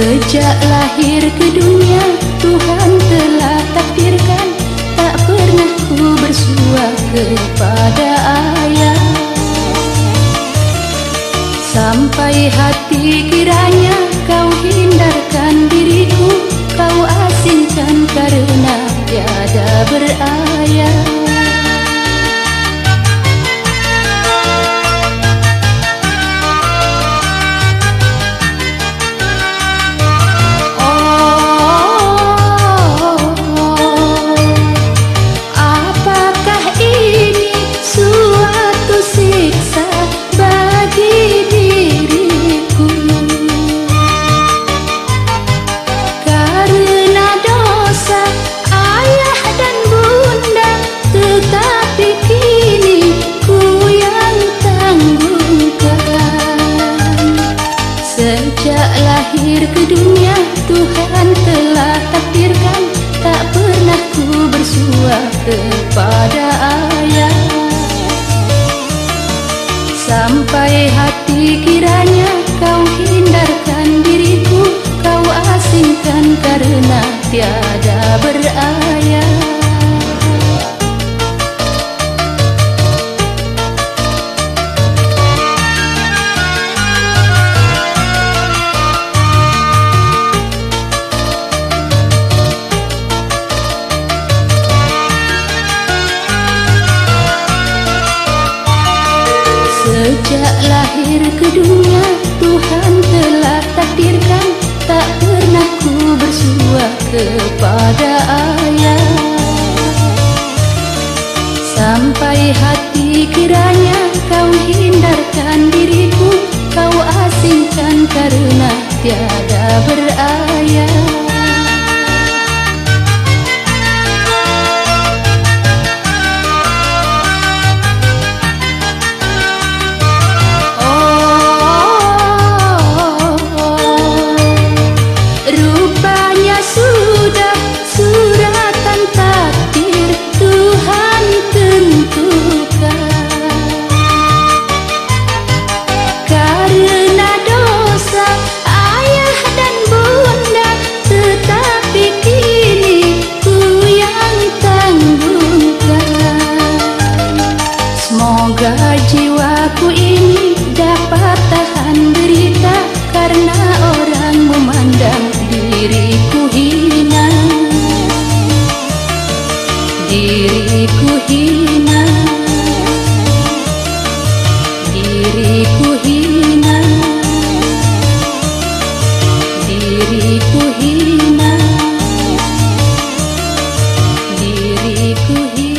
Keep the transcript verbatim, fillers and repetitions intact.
Sejak lahir ke dunia, Tuhan telah takdirkan, tak pernah ku bersua kepada ayah. Sampai hati kiranya kau hindarkan diriku, kau asingkan karena tiada berayah. Sejak lahir ke dunia, Tuhan telah takdirkan, tak pernah ku bersua kepada ayah. Sampai hati kiranya kau hindarkan diriku, kau asingkan karena tiada berayah. Sejak lahir ke dunia, Tuhan telah takdirkan, tak pernah ku bersua kepada ayah. Sampai hati kiranya kau hindarkan diriku, kau asingkan karena tiada berayah. Semoga jiwaku ini dapat tahan derita, karena orang memandang diriku hina. Diriku hina, diriku hina, diriku hina, diriku hina.